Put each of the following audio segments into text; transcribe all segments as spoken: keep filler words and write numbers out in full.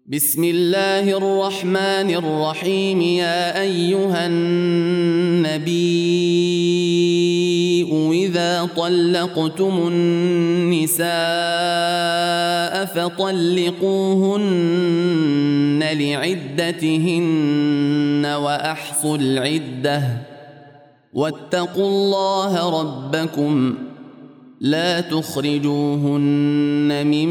بسم الله الرحمن الرحيم. يا أيها النبي إذا طلقتم النساء فطلقوهن لعدتهن وأحصوا العدة واتقوا الله ربكم لا تخرجوهن من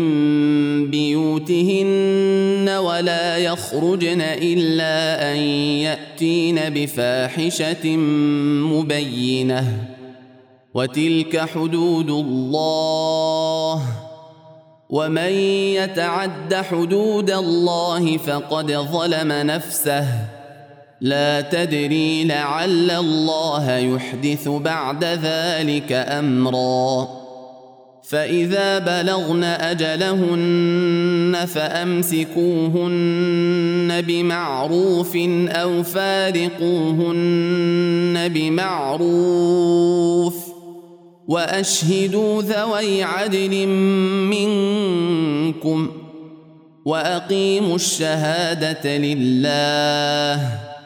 بيوتهن ولا يخرجن إلا أن يأتين بفاحشة مبينة وتلك حدود الله ومن يتعد حدود الله فقد ظلم نفسه لا تدري لعل الله يحدث بعد ذلك أمرا. فإذا بلغن أجلهن فأمسكوهن بمعروف أو فارقوهن بمعروف وأشهدوا ذوي عدل منكم وأقيموا الشهادة لله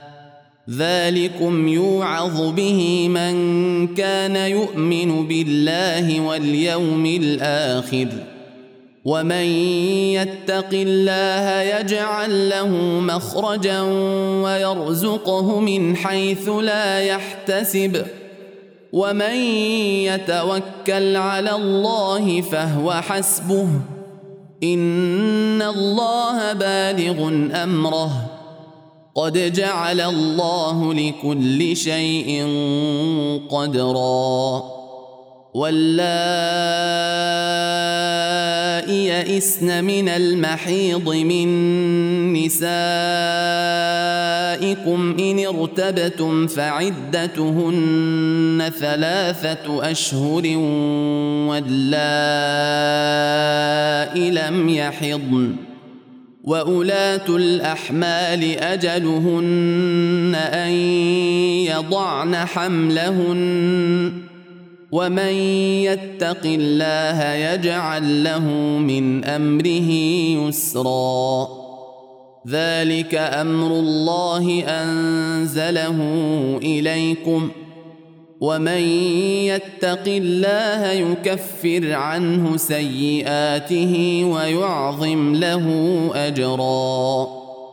ذلكم يوعظ به من كان يؤمن بالله واليوم الآخر ومن يتق الله يجعل له مخرجا ويرزقه من حيث لا يحتسب ومن يتوكل على الله فهو حسبه إن الله بالغ أمره قد جعل الله لكل شيء قدرا. واللائي يئسن من المحيض من نسائكم إن ارتبتم فعدتهن ثلاثة أشهر واللائي لم يحضن وأولاة الأحمال أجلهن أن يضعن حملهن ومن يتق الله يجعل له من أمره يسرا. ذلك أمر الله أنزله إليكم ومن يتق الله يكفر عنه سيئاته ويعظم له أجرا.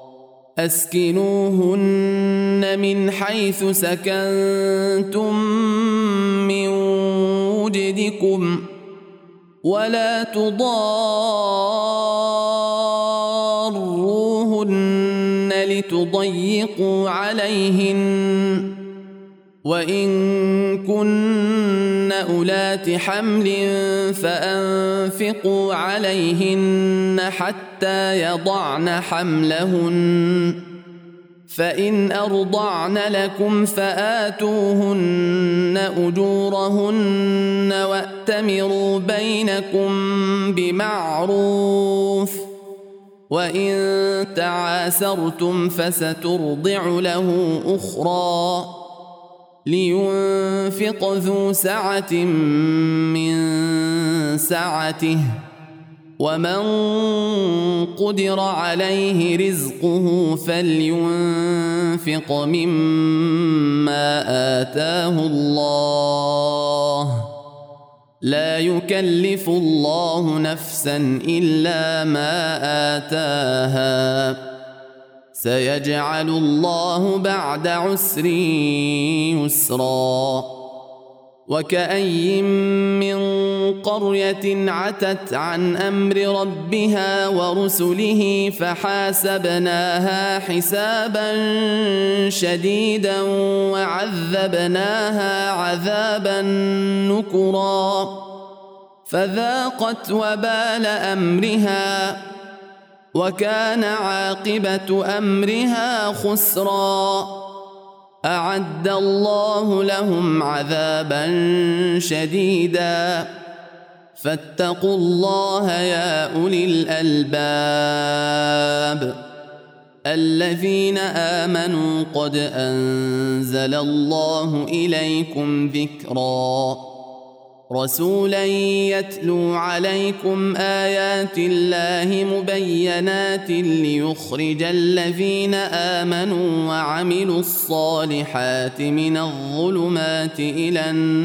أسكنوهن من حيث سكنتم من وجدكم ولا تضاروهن لتضيقوا عليهن وإن كن أولات حمل فأنفقوا عليهن حتى يضعن حملهن فإن أرضعن لكم فآتوهن أجورهن وأتمروا بينكم بمعروف وإن تعاسرتم فسترضع له أخرى لينفق ذو سعة من سعته ومن قدر عليه رزقه فلينفق مما آتاه الله لا يكلف الله نفسا إلا ما آتاها سيجعل الله بعد عسر يسرا. وكأي من قرية عتت عن أمر ربها ورسله فحاسبناها حسابا شديدا وعذبناها عذابا نكرا فذاقت وبال أمرها وكان عاقبة أمرها خسرا. أعد الله لهم عذابا شديدا فاتقوا الله يا أولي الألباب الذين آمنوا قد أنزل الله إليكم ذكرا. رسولا يتلو عليكم آيات الله مبينات ليخرج الذين آمنوا وعملوا الصالحات من الظلمات إلى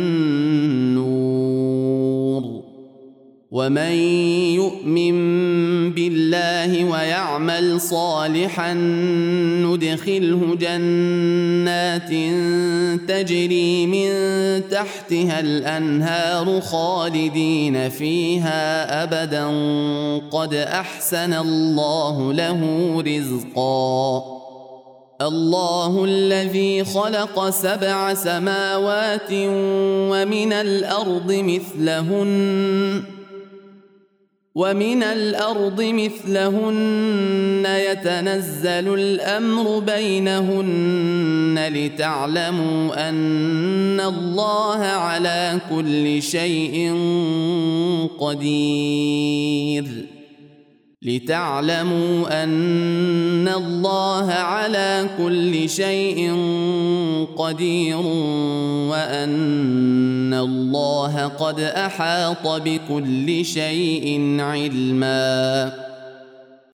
النور ومن يؤمن بالله ويعمل صالحا ندخله جنات تجري من تحتها الأنهار خالدين فيها أبدا قد أحسن الله له رزقا الله الذي خلق سبع سماوات ومن الأرض مثلهن ومن الأرض مثلهن يتنزل الأمر بينهن لتعلموا أن الله على كل شيء قدير لتعلموا أن الله على كل شيء قدير وأن الله قد أحاط بكل شيء علما